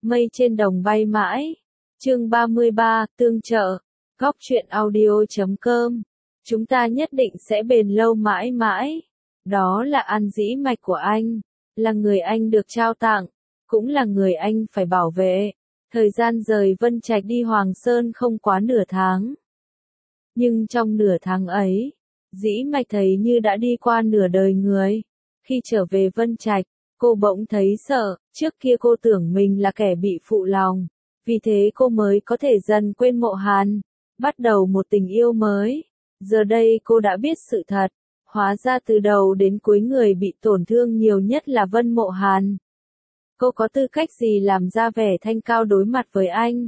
Mây trên đồng bay mãi. Chương 33, tương trợ. Góc truyện audio.com. Chúng ta nhất định sẽ bền lâu mãi mãi. Đó là An Dĩ Mạch của anh, là người anh được trao tặng, cũng là người anh phải bảo vệ. Thời gian rời Vân Trạch đi Hoàng Sơn không quá nửa tháng. Nhưng trong nửa tháng ấy, Dĩ Mạch thấy như đã đi qua nửa đời người. Khi trở về Vân Trạch, cô bỗng thấy sợ, trước kia cô tưởng mình là kẻ bị phụ lòng. Vì thế cô mới có thể dần quên Mộ Hàn, bắt đầu một tình yêu mới. Giờ đây cô đã biết sự thật, hóa ra từ đầu đến cuối người bị tổn thương nhiều nhất là Vân Mộ Hàn. Cô có tư cách gì làm ra vẻ thanh cao đối mặt với anh?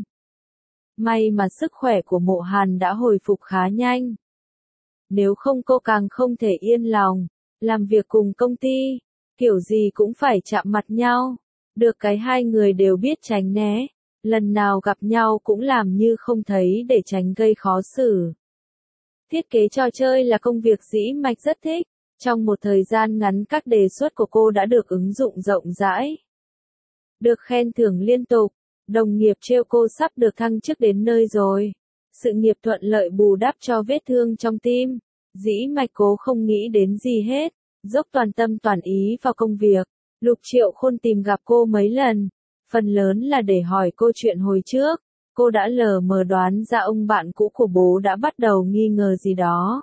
May mà sức khỏe của Mộ Hàn đã hồi phục khá nhanh. Nếu không cô càng không thể yên lòng, làm việc cùng công ty, kiểu gì cũng phải chạm mặt nhau. Được cái hai người đều biết tránh né, lần nào gặp nhau cũng làm như không thấy để tránh gây khó xử. Thiết kế trò chơi là công việc Dĩ Mạch rất thích. Trong một thời gian ngắn các đề xuất của cô đã được ứng dụng rộng rãi. Được khen thưởng liên tục, đồng nghiệp trêu cô sắp được thăng chức đến nơi rồi. Sự nghiệp thuận lợi bù đắp cho vết thương trong tim. Dĩ Mạch cố không nghĩ đến gì hết, dốc toàn tâm toàn ý vào công việc. Lục Triệu Khôn tìm gặp cô mấy lần, phần lớn là để hỏi cô chuyện hồi trước. Cô đã lờ mờ đoán ra ông bạn cũ của bố đã bắt đầu nghi ngờ gì đó.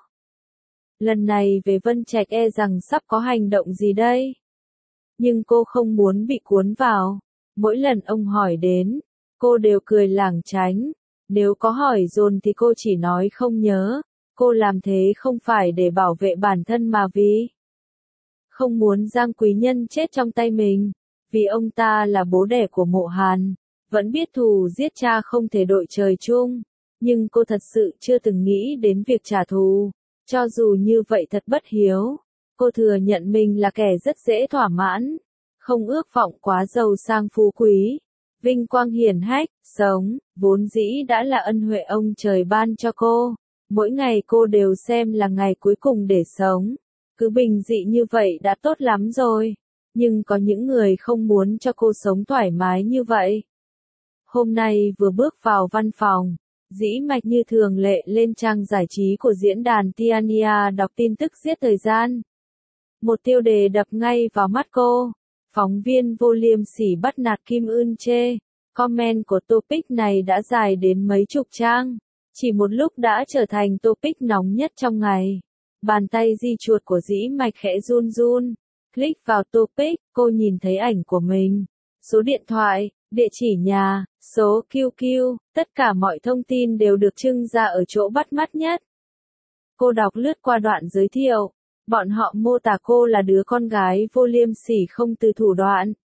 Lần này về Vân Trạch e rằng sắp có hành động gì đây. Nhưng cô không muốn bị cuốn vào. Mỗi lần ông hỏi đến, cô đều cười lảng tránh. Nếu có hỏi dồn thì cô chỉ nói không nhớ. Cô làm thế không phải để bảo vệ bản thân mà vì không muốn Giang Quý Nhân chết trong tay mình. Vì ông ta là bố đẻ của Mộ Hàn. Vẫn biết thù giết cha không thể đội trời chung. Nhưng cô thật sự chưa từng nghĩ đến việc trả thù. Cho dù như vậy thật bất hiếu. Cô thừa nhận mình là kẻ rất dễ thỏa mãn. Không ước vọng quá giàu sang phú quý. Vinh quang hiển hách, sống, vốn dĩ đã là ân huệ ông trời ban cho cô. Mỗi ngày cô đều xem là ngày cuối cùng để sống. Cứ bình dị như vậy đã tốt lắm rồi. Nhưng có những người không muốn cho cô sống thoải mái như vậy. Hôm nay vừa bước vào văn phòng, Dĩ Mạch như thường lệ lên trang giải trí của diễn đàn Tiania đọc tin tức giết thời gian. Một tiêu đề đập ngay vào mắt cô. Phóng viên vô liêm sỉ bắt nạt Kim Eun Chê. Comment của topic này đã dài đến mấy chục trang. Chỉ một lúc đã trở thành topic nóng nhất trong ngày. Bàn tay di chuột của Dĩ Mạch khẽ run run. Click vào topic, cô nhìn thấy ảnh của mình. Số điện thoại, địa chỉ nhà, số QQ, tất cả mọi thông tin đều được trưng ra ở chỗ bắt mắt nhất. Cô đọc lướt qua đoạn giới thiệu. Bọn họ mô tả cô là đứa con gái vô liêm sỉ không từ thủ đoạn.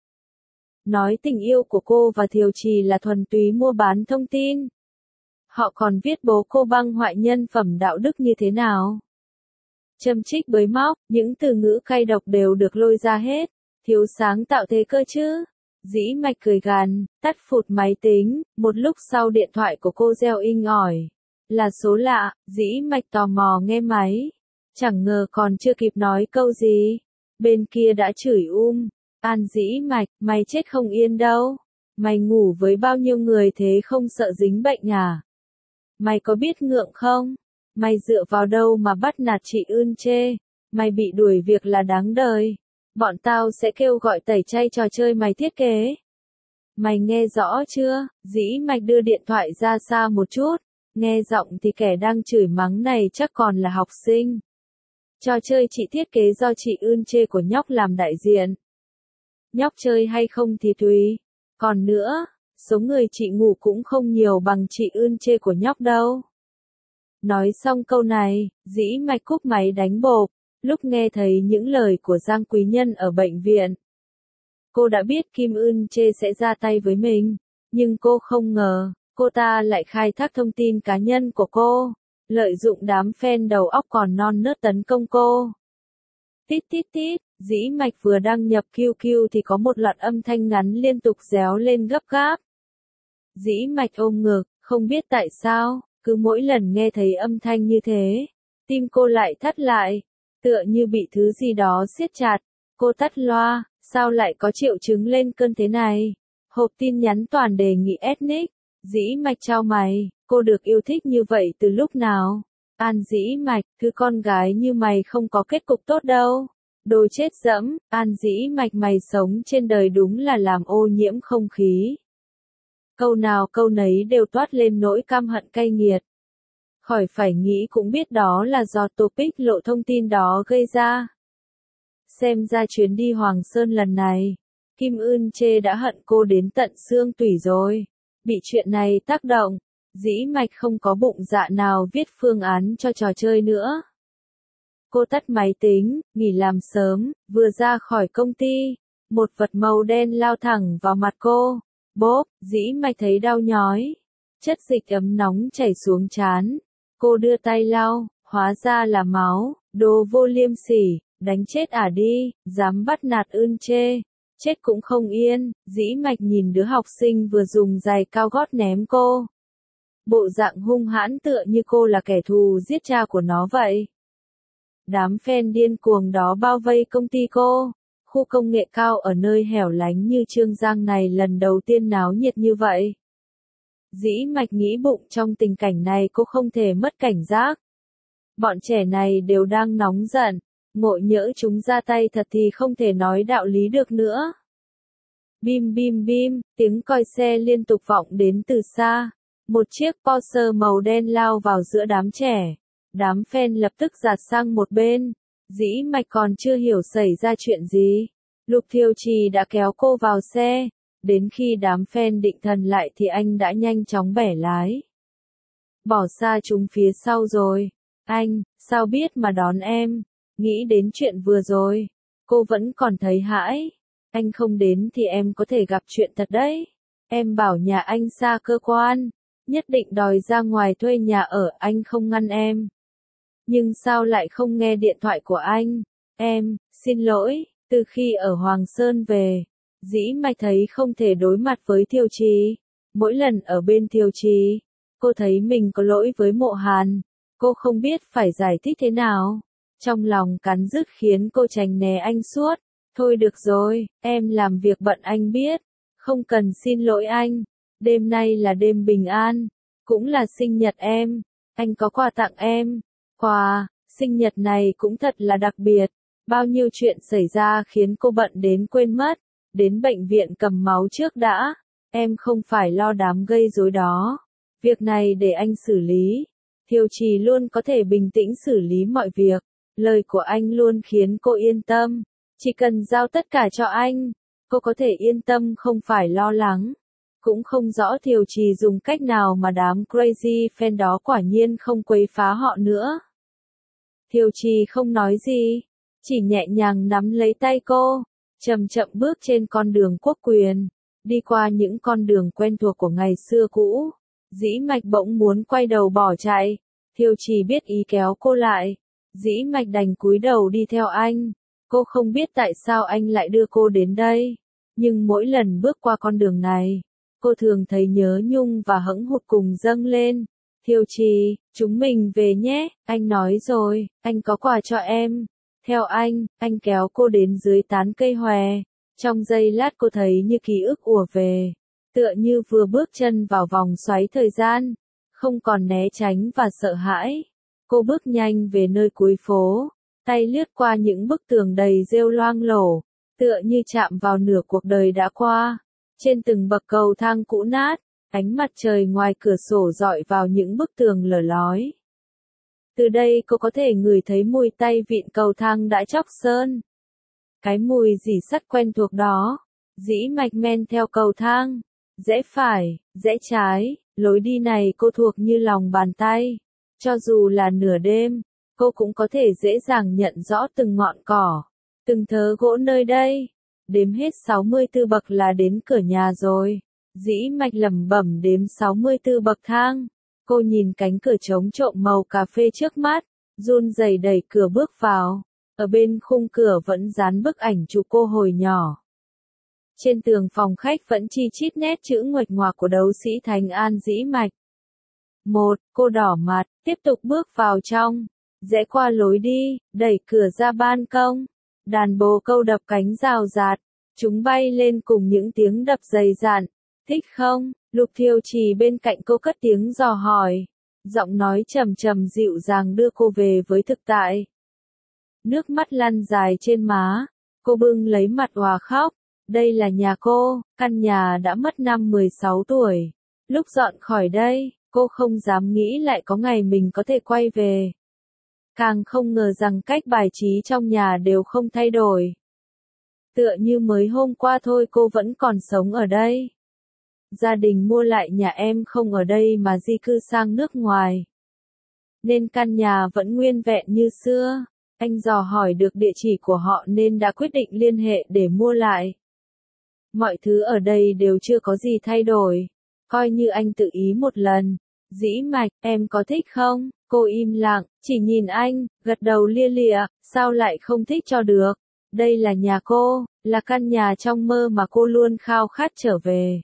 Nói tình yêu của cô và Thiều Trì là thuần túy mua bán thông tin. Họ còn viết bố cô băng hoại nhân phẩm đạo đức như thế nào. Châm trích bới móc, những từ ngữ cay độc đều được lôi ra hết. Thiếu sáng tạo thế cơ chứ. Dĩ Mạch cười gằn, tắt phụt máy tính. Một lúc sau điện thoại của cô reo inh ỏi. Là số lạ, Dĩ Mạch tò mò nghe máy. Chẳng ngờ còn chưa kịp nói câu gì. Bên kia đã chửi An Dĩ Mạch, mày chết không yên đâu. Mày ngủ với bao nhiêu người thế không sợ dính bệnh à? Mày có biết ngượng không? Mày dựa vào đâu mà bắt nạt chị Eun Chê? Mày bị đuổi việc là đáng đời. Bọn tao sẽ kêu gọi tẩy chay trò chơi mày thiết kế. Mày nghe rõ chưa? Dĩ Mạch đưa điện thoại ra xa một chút. Nghe giọng thì kẻ đang chửi mắng này chắc còn là học sinh. Trò chơi chị thiết kế do chị Eun Chê của nhóc làm đại diện. Nhóc chơi hay không thì tùy. Còn nữa, số người chị ngủ cũng không nhiều bằng chị Eun Chê của nhóc đâu. Nói xong câu này, Dĩ Mạch cúp máy đánh bộp. Lúc nghe thấy những lời của Giang Quý Nhân ở bệnh viện, cô đã biết Kim Eun Chê sẽ ra tay với mình. Nhưng cô không ngờ, cô ta lại khai thác thông tin cá nhân của cô. Lợi dụng đám fan đầu óc còn non nớt tấn công cô. Tít tít tít, Dĩ Mạch vừa đăng nhập QQ thì có một loạt âm thanh ngắn liên tục réo lên gấp gáp. Dĩ Mạch ôm ngực, không biết tại sao, cứ mỗi lần nghe thấy âm thanh như thế, tim cô lại thắt lại, tựa như bị thứ gì đó siết chặt. Cô tắt loa, sao lại có triệu chứng lên cơn thế này? Hộp tin nhắn toàn đề nghị ethnic. Dĩ Mạch chau mày, cô được yêu thích như vậy từ lúc nào? An Dĩ Mạch, thứ con gái như mày không có kết cục tốt đâu. Đồ chết dẫm, An Dĩ Mạch mày sống trên đời đúng là làm ô nhiễm không khí. Câu nào câu nấy đều toát lên nỗi căm hận cay nghiệt. Khỏi phải nghĩ cũng biết đó là do topic lộ thông tin đó gây ra. Xem ra chuyến đi Hoàng Sơn lần này, Kim Eun Chê đã hận cô đến tận xương tủy rồi. Bị chuyện này tác động, Dĩ Mạch không có bụng dạ nào viết phương án cho trò chơi nữa. Cô tắt máy tính, nghỉ làm sớm, vừa ra khỏi công ty, một vật màu đen lao thẳng vào mặt cô. Bốp, Dĩ Mạch thấy đau nhói. Chất dịch ấm nóng chảy xuống trán. Cô đưa tay lau, hóa ra là máu, đồ vô liêm sỉ, đánh chết ả đi, dám bắt nạt Eun Chê. Chết cũng không yên, Dĩ Mạch nhìn đứa học sinh vừa dùng giày cao gót ném cô. Bộ dạng hung hãn tựa như cô là kẻ thù giết cha của nó vậy. Đám fan điên cuồng đó bao vây công ty cô. Khu công nghệ cao ở nơi hẻo lánh như Trương Giang này lần đầu tiên náo nhiệt như vậy. Dĩ Mạch nghĩ bụng trong tình cảnh này cô không thể mất cảnh giác. Bọn trẻ này đều đang nóng giận, ngộ nhỡ chúng ra tay thật thì không thể nói đạo lý được nữa. Bim bim bim, tiếng còi xe liên tục vọng đến từ xa. Một chiếc Porsche màu đen lao vào giữa đám trẻ. Đám fan lập tức dạt sang một bên. Dĩ Mạch còn chưa hiểu xảy ra chuyện gì. Lục Thiều Trì đã kéo cô vào xe. Đến khi đám fan định thần lại thì anh đã nhanh chóng bẻ lái. Bỏ xa chúng phía sau rồi. Anh, sao biết mà đón em? Nghĩ đến chuyện vừa rồi. Cô vẫn còn thấy hãi. Anh không đến thì em có thể gặp chuyện thật đấy. Em bảo nhà anh xa cơ quan. Nhất định đòi ra ngoài thuê nhà ở, anh không ngăn em. Nhưng sao lại không nghe điện thoại của anh? Em, xin lỗi, từ khi ở Hoàng Sơn về, Dĩ Mạch thấy không thể đối mặt với Thiều Trì. Mỗi lần ở bên Thiều Trì, cô thấy mình có lỗi với Mộ Hàn. Cô không biết phải giải thích thế nào. Trong lòng cắn rứt khiến cô tránh né anh suốt. Thôi được rồi, em làm việc bận anh biết. Không cần xin lỗi anh. Đêm nay là đêm bình an. Cũng là sinh nhật em. Anh có quà tặng em. Quà, sinh nhật này cũng thật là đặc biệt. Bao nhiêu chuyện xảy ra khiến cô bận đến quên mất. Đến bệnh viện cầm máu trước đã. Em không phải lo đám gây rối đó. Việc này để anh xử lý. Thiều Trì luôn có thể bình tĩnh xử lý mọi việc. Lời của anh luôn khiến cô yên tâm. Chỉ cần giao tất cả cho anh, cô có thể yên tâm không phải lo lắng. Cũng không rõ Thiều Trì dùng cách nào mà đám crazy fan đó quả nhiên không quấy phá họ nữa. Thiều Trì không nói gì, chỉ nhẹ nhàng nắm lấy tay cô, chậm chậm bước trên con đường quốc quyền, đi qua những con đường quen thuộc của ngày xưa cũ. Dĩ Mạch bỗng muốn quay đầu bỏ chạy, Thiều Trì biết ý kéo cô lại, Dĩ Mạch đành cúi đầu đi theo anh. Cô không biết tại sao anh lại đưa cô đến đây, nhưng mỗi lần bước qua con đường này, cô thường thấy nhớ nhung và hững hụt cùng dâng lên. Thiều Trì, chúng mình về nhé, anh nói rồi, anh có quà cho em. Theo anh kéo cô đến dưới tán cây hòe. Trong giây lát cô thấy như ký ức ùa về, tựa như vừa bước chân vào vòng xoáy thời gian, không còn né tránh và sợ hãi. Cô bước nhanh về nơi cuối phố, tay lướt qua những bức tường đầy rêu loang lổ, tựa như chạm vào nửa cuộc đời đã qua. Trên từng bậc cầu thang cũ nát, ánh mặt trời ngoài cửa sổ rọi vào những bức tường lở lói. Từ đây cô có thể ngửi thấy mùi tay vịn cầu thang đã chóc sơn. Cái mùi rỉ sắt quen thuộc đó. Dĩ Mạch men theo cầu thang, rẽ phải, rẽ trái, lối đi này cô thuộc như lòng bàn tay. Cho dù là nửa đêm, cô cũng có thể dễ dàng nhận rõ từng ngọn cỏ, từng thớ gỗ nơi đây. Đếm hết 64 bậc là đến cửa nhà rồi. Dĩ Mạch lẩm bẩm đếm 64 bậc thang. Cô nhìn cánh cửa trống trộm màu cà phê trước mắt, run rẩy đẩy cửa bước vào. Ở bên khung cửa vẫn dán bức ảnh chụp cô hồi nhỏ. Trên tường phòng khách vẫn chi chít nét chữ nguệch ngoạc của đấu sĩ Thành An Dĩ Mạch. Cô đỏ mặt, tiếp tục bước vào trong, rẽ qua lối đi, đẩy cửa ra ban công. Đàn bồ câu đập cánh rào rạt, Chúng bay lên cùng những tiếng đập dày dặn. Thích không? Lục Thiêu Trì bên cạnh cô cất tiếng dò hỏi. Giọng nói trầm trầm dịu dàng đưa cô về với thực tại. Nước mắt lăn dài trên má. Cô bưng lấy mặt òa khóc. Đây là nhà cô, căn nhà đã mất năm 16 tuổi. Lúc dọn khỏi đây, cô không dám nghĩ lại có ngày mình có thể quay về. Càng không ngờ rằng cách bài trí trong nhà đều không thay đổi. Tựa như mới hôm qua thôi cô vẫn còn sống ở đây. Gia đình mua lại nhà em không ở đây mà di cư sang nước ngoài. Nên căn nhà vẫn nguyên vẹn như xưa. Anh dò hỏi được địa chỉ của họ nên đã quyết định liên hệ để mua lại. Mọi thứ ở đây đều chưa có gì thay đổi. Coi như anh tự ý một lần. Dĩ Mạch, em có thích không? Cô im lặng, chỉ nhìn anh, gật đầu lia lịa, sao lại không thích cho được? Đây là nhà cô, là căn nhà trong mơ mà cô luôn khao khát trở về.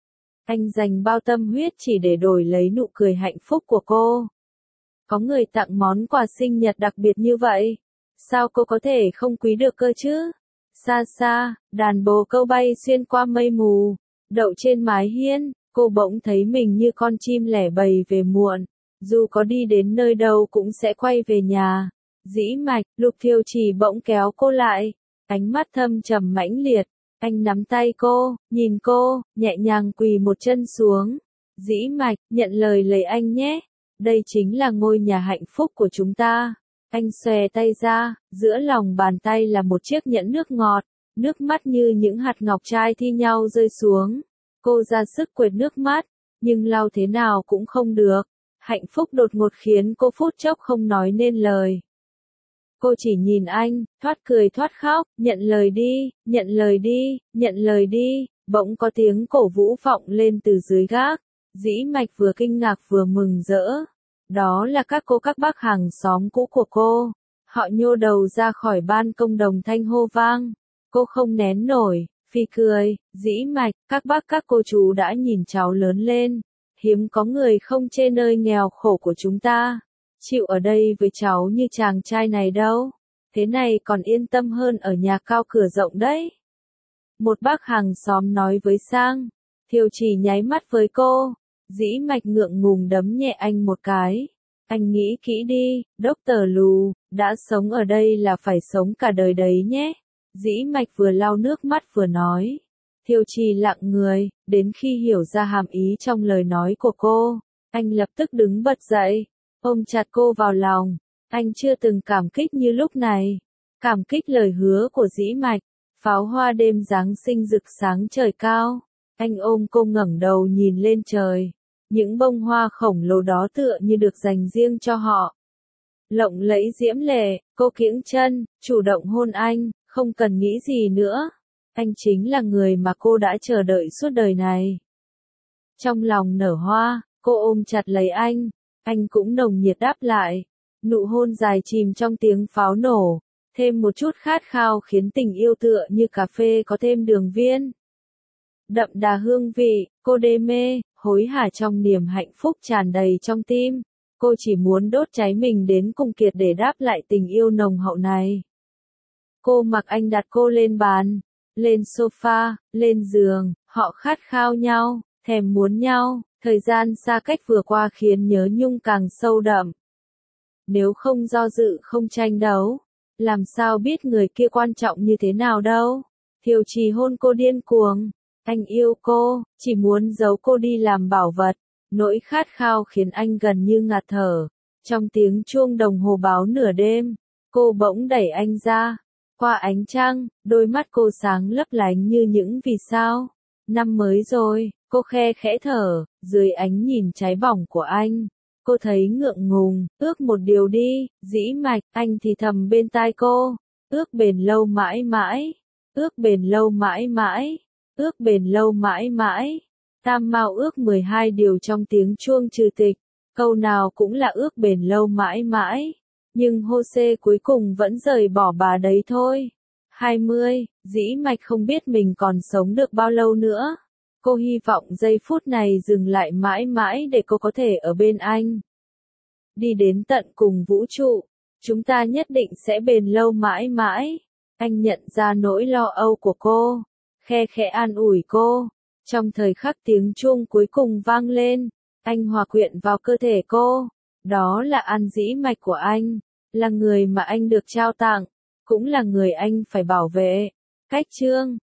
Anh dành bao tâm huyết chỉ để đổi lấy nụ cười hạnh phúc của cô. Có người tặng món quà sinh nhật đặc biệt như vậy. Sao cô có thể không quý được cơ chứ? Xa xa, đàn bồ câu bay xuyên qua mây mù. Đậu trên mái hiên, cô bỗng thấy mình như con chim lẻ bầy về muộn. Dù có đi đến nơi đâu cũng sẽ quay về nhà. Dĩ Mạch, Lục Thiêu Trì bỗng kéo cô lại. Ánh mắt thâm trầm mãnh liệt. Anh nắm tay cô, nhìn cô, nhẹ nhàng quỳ một chân xuống. Dĩ Mạch, nhận lời anh nhé. Đây chính là ngôi nhà hạnh phúc của chúng ta. Anh xòe tay ra, giữa lòng bàn tay là một chiếc nhẫn nước ngọt. Nước mắt như những hạt ngọc trai thi nhau rơi xuống. Cô ra sức quệt nước mắt, nhưng lau thế nào cũng không được. Hạnh phúc đột ngột khiến cô phút chốc không nói nên lời. Cô chỉ nhìn anh, thoát cười thoát khóc, nhận lời đi, nhận lời đi, nhận lời đi. Bỗng có tiếng cổ vũ vọng lên từ dưới gác. Dĩ Mạch vừa kinh ngạc vừa mừng rỡ. Đó là các bác hàng xóm cũ của cô. Họ nhô đầu ra khỏi ban công đồng thanh hô vang. Cô không nén nổi, phì cười. Dĩ Mạch, các cô chú đã nhìn cháu lớn lên. Hiếm có người không chê nơi nghèo khổ của chúng ta. Chịu ở đây với cháu như chàng trai này đâu. Thế này còn yên tâm hơn ở nhà cao cửa rộng đấy. Một bác hàng xóm nói với Sang. Thiều Chỉ nháy mắt với cô. Dĩ Mạch ngượng ngùng đấm nhẹ anh một cái. Anh nghĩ kỹ đi, Dr. Lù, đã sống ở đây là phải sống cả đời đấy nhé. Dĩ Mạch vừa lau nước mắt vừa nói. Thiều Trì lặng người, đến khi hiểu ra hàm ý trong lời nói của cô. Anh lập tức đứng bật dậy, ôm chặt cô vào lòng. Anh chưa từng cảm kích như lúc này. Cảm kích lời hứa của Dĩ Mạch. Pháo hoa đêm Giáng sinh rực sáng trời cao. Anh ôm cô ngẩng đầu nhìn lên trời. Những bông hoa khổng lồ đó tựa như được dành riêng cho họ. Lộng lẫy diễm lệ, cô kiễng chân, chủ động hôn anh, không cần nghĩ gì nữa. Anh chính là người mà cô đã chờ đợi suốt đời này. Trong lòng nở hoa, cô ôm chặt lấy anh cũng nồng nhiệt đáp lại. Nụ hôn dài chìm trong tiếng pháo nổ, thêm một chút khát khao khiến tình yêu tựa như cà phê có thêm đường viên. Đậm đà hương vị, cô đê mê, hối hả trong niềm hạnh phúc tràn đầy trong tim. Cô chỉ muốn đốt cháy mình đến cùng kiệt để đáp lại tình yêu nồng hậu này. Cô mặc anh đặt cô lên bàn, lên sofa, lên giường, họ khát khao nhau, thèm muốn nhau, thời gian xa cách vừa qua khiến nhớ nhung càng sâu đậm. Nếu không do dự không tranh đấu, làm sao biết người kia quan trọng như thế nào đâu. Thiều Trì hôn cô điên cuồng. Anh yêu cô, chỉ muốn giấu cô đi làm bảo vật. Nỗi khát khao khiến anh gần như ngạt thở. Trong tiếng chuông đồng hồ báo nửa đêm, cô bỗng đẩy anh ra. Qua ánh trăng, đôi mắt cô sáng lấp lánh như những vì sao. Năm mới rồi, cô khe khẽ thở, dưới ánh nhìn cháy bỏng của anh. Cô thấy ngượng ngùng, ước một điều đi, Dĩ Mạch, anh thì thầm bên tai cô. Ước bền lâu mãi mãi, ước bền lâu mãi mãi. Ước bền lâu mãi mãi. Tam Mao ước 12 điều trong tiếng chuông trừ tịch. Câu nào cũng là ước bền lâu mãi mãi. Nhưng Jose cuối cùng vẫn rời bỏ bà đấy thôi. 20, Dĩ Mạch không biết mình còn sống được bao lâu nữa. Cô hy vọng giây phút này dừng lại mãi mãi để cô có thể ở bên anh. Đi đến tận cùng vũ trụ. Chúng ta nhất định sẽ bền lâu mãi mãi. Anh nhận ra nỗi lo âu của cô. khe khẽ an ủi cô. Trong thời khắc tiếng chuông cuối cùng vang lên, anh hòa quyện vào cơ thể cô. Đó là An Dĩ Mạch của anh, là người mà anh được trao tặng, cũng là người anh phải bảo vệ. Cách chương